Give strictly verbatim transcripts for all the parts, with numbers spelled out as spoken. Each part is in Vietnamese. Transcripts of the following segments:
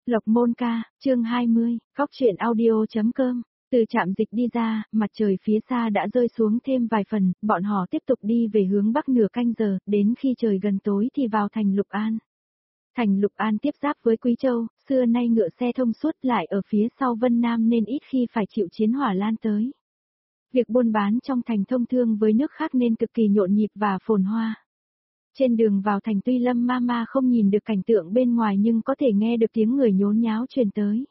Lộc Môn Ca, chương hai mươi, Cóc truyện audio.com. Từ trạm dịch đi ra, mặt trời phía xa đã rơi xuống thêm vài phần, bọn họ tiếp tục đi về hướng bắc nửa canh giờ, đến khi trời gần tối thì vào thành Lục An. Thành Lục An tiếp giáp với Quý Châu, xưa nay ngựa xe thông suốt, lại ở phía sau Vân Nam nên ít khi phải chịu chiến hỏa lan tới. Việc buôn bán trong thành thông thương với nước khác nên cực kỳ nhộn nhịp và phồn hoa. Trên đường vào thành tuy Lâm ma ma không nhìn được cảnh tượng bên ngoài nhưng có thể nghe được tiếng người nhốn nháo truyền tới.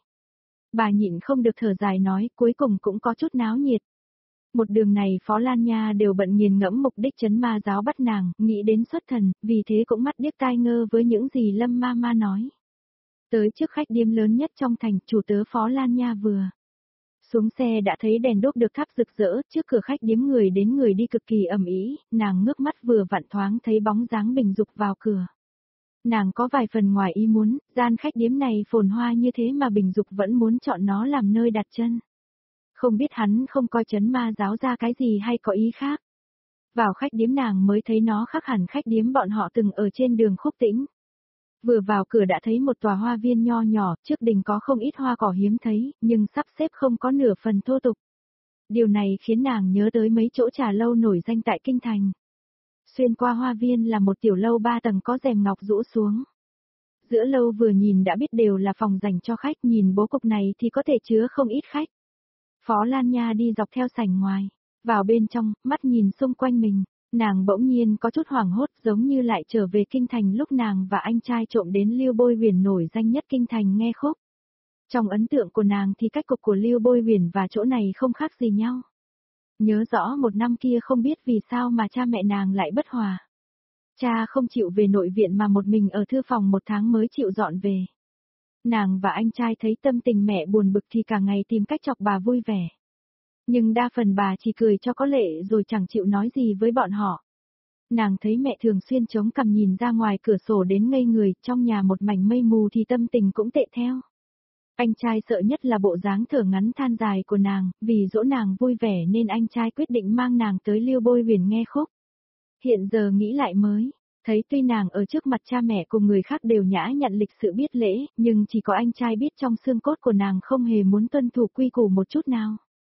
Bà nhịn không được thở dài nói, cuối cùng cũng có chút náo nhiệt. Một đường này Phó Lan Nha đều bận nghiền ngẫm mục đích trấn ma giáo bắt nàng, nghĩ đến xuất thần, vì thế cũng mắt điếc tai ngơ với những gì Lâm ma ma nói. Tới trước khách điếm lớn nhất trong thành, chủ tớ Phó Lan Nha vừa xuống xe đã thấy đèn đuốc được thắp rực rỡ, trước cửa khách điếm người đến người đi cực kỳ ầm ĩ, nàng ngước mắt vừa vặn thoáng thấy bóng dáng Bình Dục vào cửa. Nàng có vài phần ngoài ý muốn, gian khách điếm này phồn hoa như thế mà Bình Dục vẫn muốn chọn nó làm nơi đặt chân. Không biết hắn không coi trấn ma giáo ra cái gì hay có ý khác. Vào khách điếm nàng mới thấy nó khác hẳn khách điếm bọn họ từng ở trên đường Khúc Tĩnh. Vừa vào cửa đã thấy một tòa hoa viên nho nhỏ, trước đình có không ít hoa cỏ hiếm thấy, nhưng sắp xếp không có nửa phần thô tục. Điều này khiến nàng nhớ tới mấy chỗ trà lâu nổi danh tại Kinh Thành. Xuyên qua hoa viên là một tiểu lâu ba tầng có rèm ngọc rũ xuống. Giữa lâu vừa nhìn đã biết đều là phòng dành cho khách, nhìn bố cục này thì có thể chứa không ít khách. Phó Lan Nha đi dọc theo sảnh ngoài, vào bên trong, mắt nhìn xung quanh mình. Nàng bỗng nhiên có chút hoảng hốt, giống như lại trở về Kinh Thành lúc nàng và anh trai trộm đến Lưu Bôi Huyền nổi danh nhất Kinh Thành nghe khúc. Trong ấn tượng của nàng thì cách cục của Lưu Bôi Huyền và chỗ này không khác gì nhau. Nhớ rõ một năm kia không biết vì sao mà cha mẹ nàng lại bất hòa. Cha không chịu về nội viện mà một mình ở thư phòng một tháng mới chịu dọn về. Nàng và anh trai thấy tâm tình mẹ buồn bực thì cả ngày tìm cách chọc bà vui vẻ. Nhưng đa phần bà chỉ cười cho có lệ rồi chẳng chịu nói gì với bọn họ. Nàng thấy mẹ thường xuyên chống cằm nhìn ra ngoài cửa sổ đến ngây người, trong nhà một mảnh mây mù thì tâm tình cũng tệ theo. Anh trai sợ nhất là bộ dáng thở ngắn than dài của nàng, vì dỗ nàng vui vẻ nên anh trai quyết định mang nàng tới Lưu Bôi Huyền nghe khúc. Hiện giờ nghĩ lại mới, thấy tuy nàng ở trước mặt cha mẹ cùng người khác đều nhã nhặn lịch sự biết lễ, nhưng chỉ có anh trai biết trong xương cốt của nàng không hề muốn tuân thủ quy củ một chút nào.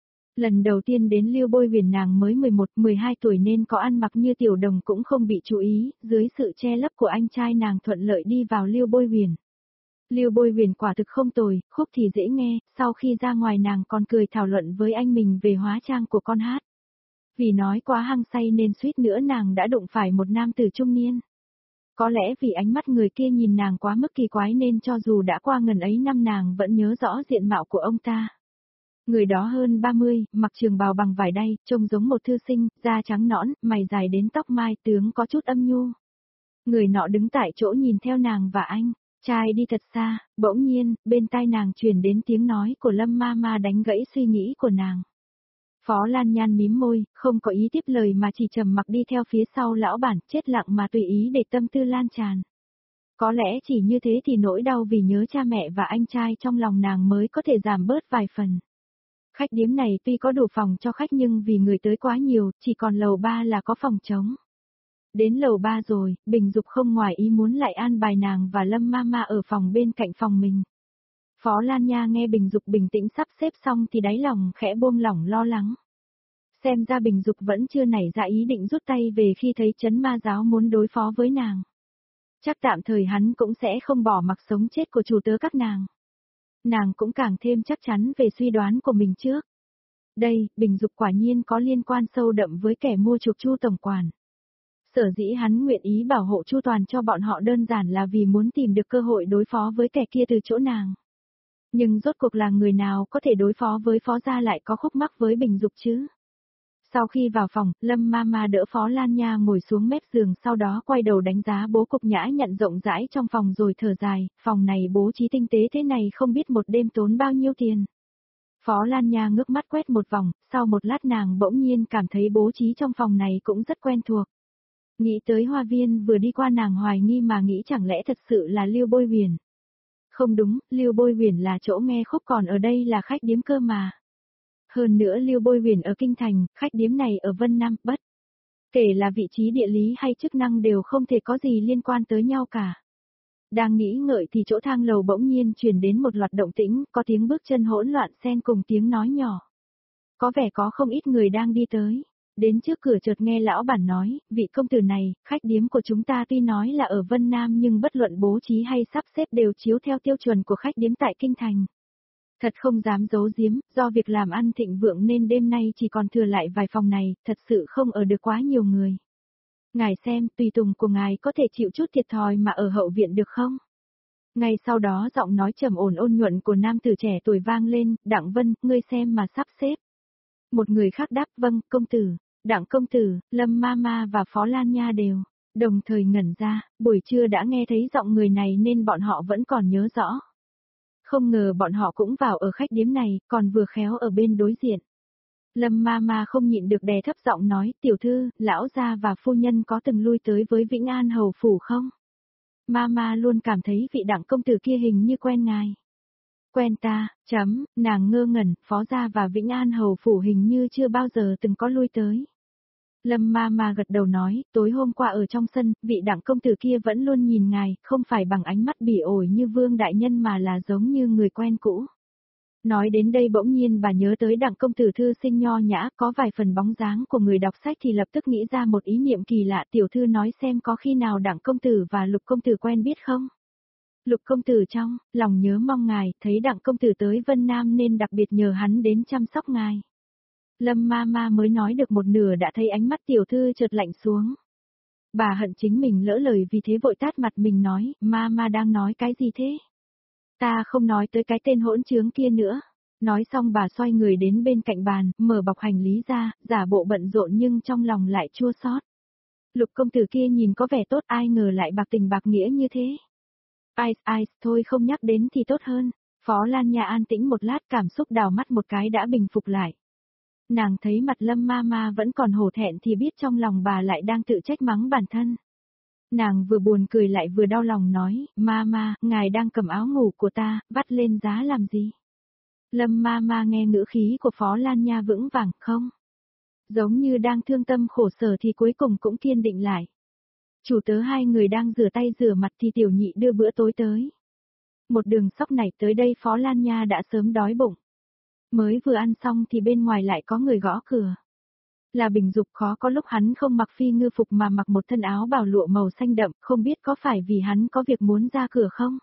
Lần đầu tiên đến Lưu Bôi Huyền nàng mới mười một mười hai tuổi nên có ăn mặc như tiểu đồng cũng không bị chú ý, dưới sự che lấp của anh trai nàng thuận lợi đi vào Lưu Bôi Huyền. Lưu Bôi Huyền quả thực không tồi, khúc thì dễ nghe, sau khi ra ngoài nàng còn cười thảo luận với anh mình về hóa trang của con hát. Vì nói quá hăng say nên suýt nữa nàng đã đụng phải một nam tử trung niên. Có lẽ vì ánh mắt người kia nhìn nàng quá mức kỳ quái nên cho dù đã qua ngần ấy năm nàng vẫn nhớ rõ diện mạo của ông ta. Người đó hơn ba mươi, mặc trường bào bằng vải đay, trông giống một thư sinh, da trắng nõn, mày dài đến tóc mai, tướng có chút âm nhu. Người nọ đứng tại chỗ nhìn theo nàng và anh, trai đi thật xa, bỗng nhiên, bên tai nàng truyền đến tiếng nói của Lâm ma ma đánh gãy suy nghĩ của nàng. Phó Lan Nhan mím môi, không có ý tiếp lời mà chỉ trầm mặc đi theo phía sau lão bản, chết lặng mà tùy ý để tâm tư lan tràn. Có lẽ chỉ như thế thì nỗi đau vì nhớ cha mẹ và anh trai trong lòng nàng mới có thể giảm bớt vài phần. Khách điếm này tuy có đủ phòng cho khách nhưng vì người tới quá nhiều, chỉ còn lầu ba là có phòng trống. Đến lầu ba rồi, Bình Dục không ngoài ý muốn lại an bài nàng và Lâm ma ma ở phòng bên cạnh phòng mình. Phó Lan Nha nghe Bình Dục bình tĩnh sắp xếp xong thì đáy lòng khẽ buông lỏng lo lắng. Xem ra Bình Dục vẫn chưa nảy ra ý định rút tay về khi thấy trấn ma giáo muốn đối phó với nàng. Chắc tạm thời hắn cũng sẽ không bỏ mặc sống chết của chủ tớ các nàng. Nàng cũng càng thêm chắc chắn về suy đoán của mình trước. Đây, Bình Dục quả nhiên có liên quan sâu đậm với kẻ mua chuộc Chu tổng quản. Sở dĩ hắn nguyện ý bảo hộ chu toàn cho bọn họ đơn giản là vì muốn tìm được cơ hội đối phó với kẻ kia từ chỗ nàng. Nhưng rốt cuộc là người nào có thể đối phó với Phó gia lại có khúc mắc với Bình Dục chứ? Sau khi vào phòng, Lâm ma ma đỡ Phó Lan Nha ngồi xuống mép giường, sau đó quay đầu đánh giá bố cục nhã nhặn rộng rãi trong phòng rồi thở dài, phòng này bố trí tinh tế thế này không biết một đêm tốn bao nhiêu tiền. Phó Lan Nha ngước mắt quét một vòng, sau một lát nàng bỗng nhiên cảm thấy bố trí trong phòng này cũng rất quen thuộc. Nghĩ tới hoa viên vừa đi qua nàng hoài nghi mà nghĩ chẳng lẽ thật sự là Lưu Bôi Huyền. Không đúng, Lưu Bôi Huyền là chỗ nghe khúc còn ở đây là khách điếm cơ mà. Hơn nữa Lưu Bôi Huyền ở Kinh Thành, khách điếm này ở Vân Nam, bất kể là vị trí địa lý hay chức năng đều không thể có gì liên quan tới nhau cả. Đang nghĩ ngợi thì chỗ thang lầu bỗng nhiên truyền đến một loạt động tĩnh, có tiếng bước chân hỗn loạn xen cùng tiếng nói nhỏ. Có vẻ có không ít người đang đi tới. Đến trước cửa chợt nghe lão bản nói, vị công tử này, khách điếm của chúng ta tuy nói là ở Vân Nam nhưng bất luận bố trí hay sắp xếp đều chiếu theo tiêu chuẩn của khách điếm tại Kinh Thành. Thật không dám giấu giếm, do việc làm ăn thịnh vượng nên đêm nay chỉ còn thừa lại vài phòng này, thật sự không ở được quá nhiều người. Ngài xem, tùy tùng của ngài có thể chịu chút thiệt thòi mà ở hậu viện được không? Ngay sau đó giọng nói trầm ổn ôn nhuận của nam tử trẻ tuổi vang lên, Đặng Vân, ngươi xem mà sắp xếp. Một người khác đáp, vâng, công tử. Đặng công tử, Lâm Mama và Phó Lan Nha đều đồng thời ngẩn ra, buổi trưa đã nghe thấy giọng người này nên bọn họ vẫn còn nhớ rõ. Không ngờ bọn họ cũng vào ở khách điếm này, còn vừa khéo ở bên đối diện. Lâm Mama không nhịn được đè thấp giọng nói, tiểu thư, lão gia và phu nhân có từng lui tới với Vĩnh An Hầu Phủ không? Mama luôn cảm thấy vị Đặng công tử kia hình như quen ngài. Quen ta, chấm, nàng ngơ ngẩn, Phó gia và Vĩnh An Hầu Phủ hình như chưa bao giờ từng có lui tới. Lâm Mama gật đầu nói, tối hôm qua ở trong sân, vị Đặng công tử kia vẫn luôn nhìn ngài, không phải bằng ánh mắt bỉ ổi như Vương đại nhân mà là giống như người quen cũ. Nói đến đây bỗng nhiên bà nhớ tới Đặng công tử thư sinh nho nhã, có vài phần bóng dáng của người đọc sách thì lập tức nghĩ ra một ý niệm kỳ lạ, tiểu thư nói xem có khi nào Đặng công tử và Lục công tử quen biết không? Lục công tử trong lòng nhớ mong ngài, thấy Đặng công tử tới Vân Nam nên đặc biệt nhờ hắn đến chăm sóc ngài. Lâm Mama mới nói được một nửa đã thấy ánh mắt tiểu thư chợt lạnh xuống. Bà hận chính mình lỡ lời vì thế vội tát mặt mình nói, Mama đang nói cái gì thế? Ta không nói tới cái tên hỗn trướng kia nữa. Nói xong bà xoay người đến bên cạnh bàn, mở bọc hành lý ra, giả bộ bận rộn nhưng trong lòng lại chua xót. Lục công tử kia nhìn có vẻ tốt, ai ngờ lại bạc tình bạc nghĩa như thế. Ai, ai, thôi không nhắc đến thì tốt hơn. Phó Lan Nha an tĩnh một lát, cảm xúc đào mắt một cái đã bình phục lại. Nàng thấy mặt Lâm Mama vẫn còn hổ thẹn thì biết trong lòng bà lại đang tự trách mắng bản thân. Nàng vừa buồn cười lại vừa đau lòng nói, Mama, ngài đang cầm áo ngủ của ta, vắt lên giá làm gì? Lâm Mama nghe ngữ khí của Phó Lan Nha vững vàng, không? Giống như đang thương tâm khổ sở thì cuối cùng cũng kiên định lại. Chủ tớ hai người đang rửa tay rửa mặt thì tiểu nhị đưa bữa tối tới. Một đường sóc này tới đây Phó Lan Nha đã sớm đói bụng. Mới vừa ăn xong thì bên ngoài lại có người gõ cửa. Là Bình Dục, khó có lúc hắn không mặc phi ngư phục mà mặc một thân áo bào lụa màu xanh đậm, không biết có phải vì hắn có việc muốn ra cửa không?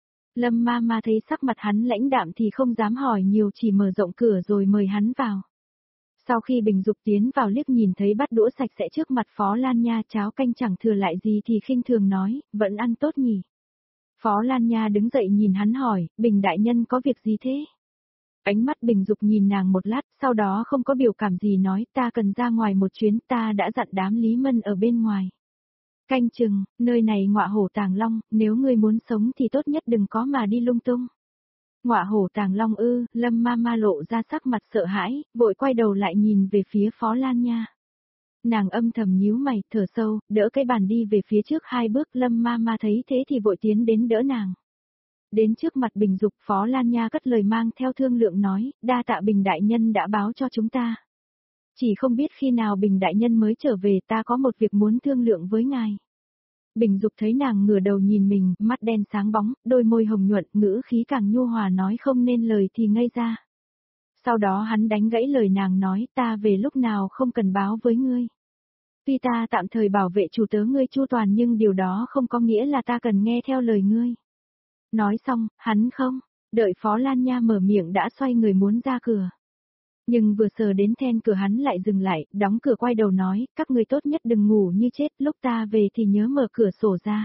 Lâm Mama thấy sắc mặt hắn lãnh đạm thì không dám hỏi nhiều, chỉ mở rộng cửa rồi mời hắn vào. Sau khi Bình Dục tiến vào liếc nhìn thấy bát đũa sạch sẽ trước mặt Phó Lan Nha, cháo canh chẳng thừa lại gì thì khinh thường nói, vẫn ăn tốt nhỉ? Phó Lan Nha đứng dậy nhìn hắn hỏi, Bình đại nhân có việc gì thế? Ánh mắt Bình Dục nhìn nàng một lát, sau đó không có biểu cảm gì nói, ta cần ra ngoài một chuyến, ta đã dặn đám Lý Mân ở bên ngoài. Canh chừng, nơi này ngọa hổ tàng long, nếu ngươi muốn sống thì tốt nhất đừng có mà đi lung tung. Ngọa hổ tàng long ư, Lâm Mama lộ ra sắc mặt sợ hãi, vội quay đầu lại nhìn về phía Phó Lan Nha. Nàng âm thầm nhíu mày, thở sâu, đỡ cái bàn đi về phía trước hai bước, Lâm Mama thấy thế thì vội tiến đến đỡ nàng. Đến trước mặt Bình Dục, Phó Lan Nha cất lời mang theo thương lượng nói, đa tạ Bình đại nhân đã báo cho chúng ta. Chỉ không biết khi nào Bình đại nhân mới trở về, ta có một việc muốn thương lượng với ngài. Bình Dục thấy nàng ngửa đầu nhìn mình, mắt đen sáng bóng, đôi môi hồng nhuận, ngữ khí càng nhu hòa nói không nên lời thì ngây ra. Sau đó hắn đánh gãy lời nàng nói, ta về lúc nào không cần báo với ngươi. Tuy ta tạm thời bảo vệ chủ tớ ngươi chu toàn nhưng điều đó không có nghĩa là ta cần nghe theo lời ngươi. Nói xong, hắn không, đợi Phó Lan Nha mở miệng đã xoay người muốn ra cửa. Nhưng vừa sờ đến then cửa hắn lại dừng lại, đóng cửa quay đầu nói, các ngươi tốt nhất đừng ngủ như chết, lúc ta về thì nhớ mở cửa sổ ra.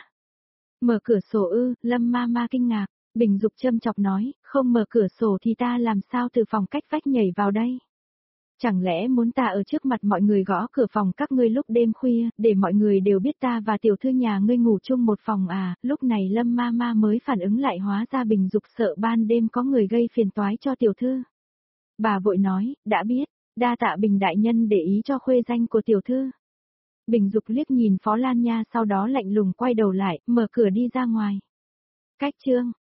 Mở cửa sổ ư, Lâm Mama kinh ngạc, Bình Dục châm chọc nói, không mở cửa sổ thì ta làm sao từ phòng cách vách nhảy vào đây? Chẳng lẽ muốn ta ở trước mặt mọi người gõ cửa phòng các ngươi lúc đêm khuya, để mọi người đều biết ta và tiểu thư nhà ngươi ngủ chung một phòng à? Lúc này Lâm Mama mới phản ứng lại, hóa ra Bình Dục sợ ban đêm có người gây phiền toái cho tiểu thư. Bà vội nói, đã biết, đa tạ Bình đại nhân để ý cho khuê danh của tiểu thư. Bình Dục liếc nhìn Phó Lan Nha sau đó lạnh lùng quay đầu lại, mở cửa đi ra ngoài. Cách chương